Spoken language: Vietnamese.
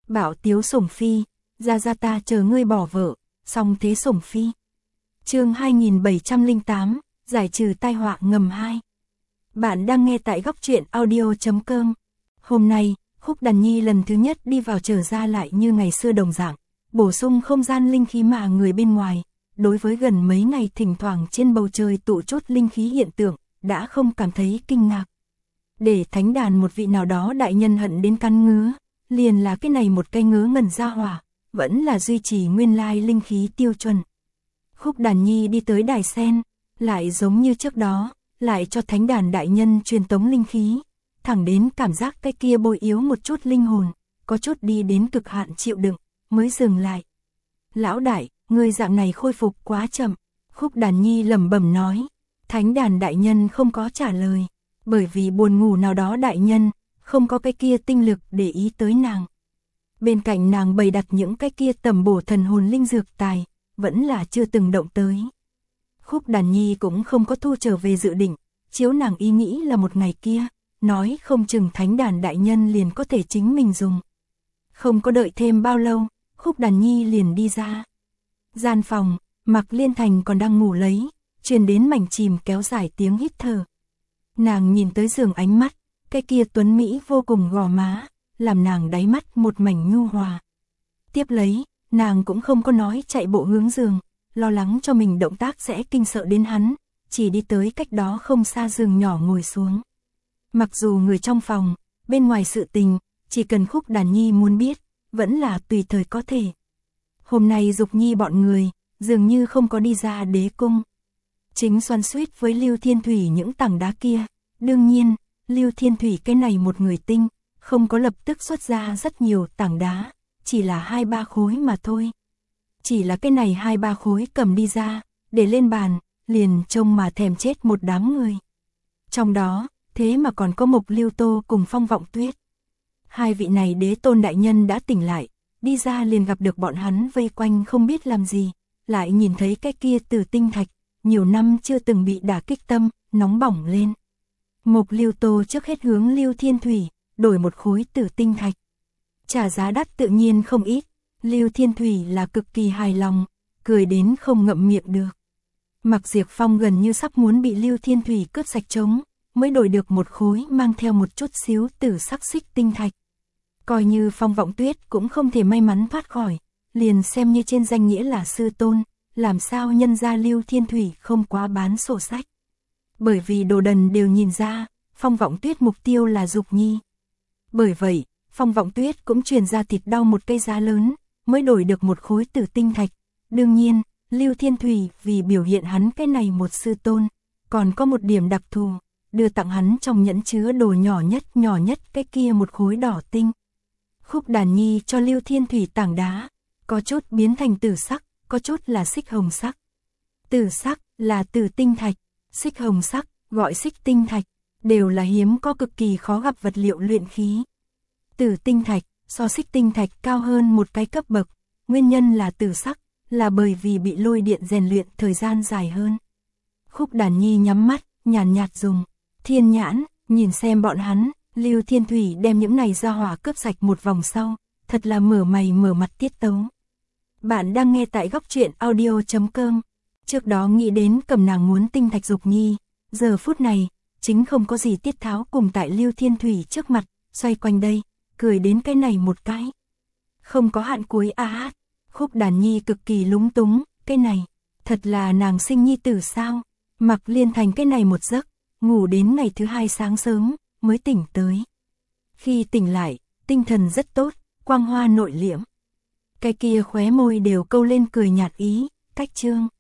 Bảo tiếu sủng phi, ra ta chờ ngươi bỏ vợ, song thế sủng phi. Chương 2708, giải trừ tai họa ngầm 2. Bạn đang nghe tại góc truyện audio.com. Hôm nay, Khúc Đàn Nhi lần thứ nhất đi vào trở ra lại như ngày xưa đồng dạng, bổ sung không gian linh khí mà người bên ngoài. Đối với gần mấy ngày thỉnh thoảng trên bầu trời tụ chốt linh khí hiện tượng, đã không cảm thấy kinh ngạc. Để thánh đàn một vị nào đó đại nhân hận đến căn ngứa, liền là cái này một cây ngứa ngẩn ra hỏa, vẫn là duy trì nguyên lai linh khí tiêu chuẩn. Khúc Đàn Nhi đi tới đài sen, lại giống như trước đó, lại cho thánh đàn đại nhân truyền tống linh khí, thẳng đến cảm giác cái kia bôi yếu một chút linh hồn, có chút đi đến cực hạn chịu đựng, mới dừng lại. Lão đại, người dạng này khôi phục quá chậm, Khúc Đàn Nhi lẩm bẩm nói. Thánh đàn đại nhân không có trả lời, bởi vì buồn ngủ nào đó đại nhân, không có cái kia tinh lực để ý tới nàng. Bên cạnh nàng bày đặt những cái kia tầm bổ thần hồn linh dược tài, vẫn là chưa từng động tới. Khúc Đàn Nhi cũng không có thu trở về dự định, chiếu nàng ý nghĩ là một ngày kia, nói không chừng thánh đàn đại nhân liền có thể chính mình dùng. Không có đợi thêm bao lâu, Khúc Đàn Nhi liền đi ra. Gian phòng, Mạc Liên Thành còn đang ngủ lấy, truyền đến mảnh chìm kéo dài tiếng hít thở. Nàng nhìn tới giường ánh mắt, cái kia tuấn Mỹ vô cùng gò má, làm nàng đáy mắt một mảnh nhu hòa. Tiếp lấy, nàng cũng không có nói chạy bộ hướng giường, lo lắng cho mình động tác sẽ kinh sợ đến hắn, chỉ đi tới cách đó không xa giường nhỏ ngồi xuống. Mặc dù người trong phòng, bên ngoài sự tình, chỉ cần Khúc Đàn Nhi muốn biết, vẫn là tùy thời có thể. Hôm nay Dục Nhi bọn người, dường như không có đi ra đế cung. Chính xoắn xuýt với Lưu Thiên Thủy những tảng đá kia. Đương nhiên, Lưu Thiên Thủy cái này một người tinh, không có lập tức xuất ra rất nhiều tảng đá, chỉ là 2-3 khối mà thôi. Chỉ là cái này 2-3 khối cầm đi ra, để lên bàn, liền trông mà thèm chết một đám người. Trong đó, thế mà còn có Mộc Lưu Tô cùng Phong Vọng Tuyết. Hai vị này đế tôn đại nhân đã tỉnh lại, đi ra liền gặp được bọn hắn vây quanh không biết làm gì, lại nhìn thấy cái kia Tử Tinh Thạch, nhiều năm chưa từng bị đả kích tâm, nóng bỏng lên. Mộc Lưu Tô trước hết hướng Lưu Thiên Thủy, đổi một khối Tử Tinh Thạch. Trả giá đắt tự nhiên không ít, Lưu Thiên Thủy là cực kỳ hài lòng, cười đến không ngậm miệng được. Mạc Diệp Phong gần như sắp muốn bị Lưu Thiên Thủy cướp sạch trống, mới đổi được một khối mang theo một chút xíu tử sắc xích tinh thạch. Coi như Phong Vọng Tuyết cũng không thể may mắn thoát khỏi, liền xem như trên danh nghĩa là sư tôn, làm sao nhân ra Lưu Thiên Thủy không quá bán sổ sách. Bởi vì đồ đần đều nhìn ra, Phong Vọng Tuyết mục tiêu là Dục Nhi. Bởi vậy, Phong Vọng Tuyết cũng truyền ra thịt đau một cây giá lớn, mới đổi được một khối tử tinh thạch. Đương nhiên, Lưu Thiên Thủy vì biểu hiện hắn cái này một sư tôn, còn có một điểm đặc thù, đưa tặng hắn trong nhẫn chứa đồ nhỏ nhất cái kia một khối đỏ tinh. Khúc Đàn Nhi cho Lưu Thiên Thủy tảng đá, có chút biến thành tử sắc, có chút là xích hồng sắc. Tử sắc là tử tinh thạch, xích hồng sắc gọi xích tinh thạch, đều là hiếm có cực kỳ khó gặp vật liệu luyện khí. Tử tinh thạch so xích tinh thạch cao hơn một cái cấp bậc, nguyên nhân là tử sắc, là bởi vì bị lôi điện rèn luyện thời gian dài hơn. Khúc Đàn Nhi nhắm mắt, nhàn nhạt dùng thiên nhãn, nhìn xem bọn hắn. Lưu Thiên Thủy đem những này ra hỏa cướp sạch một vòng sau, thật là mở mày mở mặt tiết tấu. Bạn đang nghe tại góc truyện audio.com. Trước đó nghĩ đến cầm nàng muốn tinh thạch Dục Nhi, giờ phút này, chính không có gì tiết tháo cùng tại Lưu Thiên Thủy trước mặt, xoay quanh đây, cười đến cái này một cái. Không có hạn cuối hát, Khúc Đàn Nhi cực kỳ lúng túng, cái này, thật là nàng sinh nhi tử sao, Mạc Liên Thành cái này một giấc, ngủ đến ngày thứ hai sáng sớm, mới tỉnh tới. Khi tỉnh lại, tinh thần rất tốt, quang hoa nội liễm. Cái kia khóe môi đều câu lên cười nhạt ý, cách chương.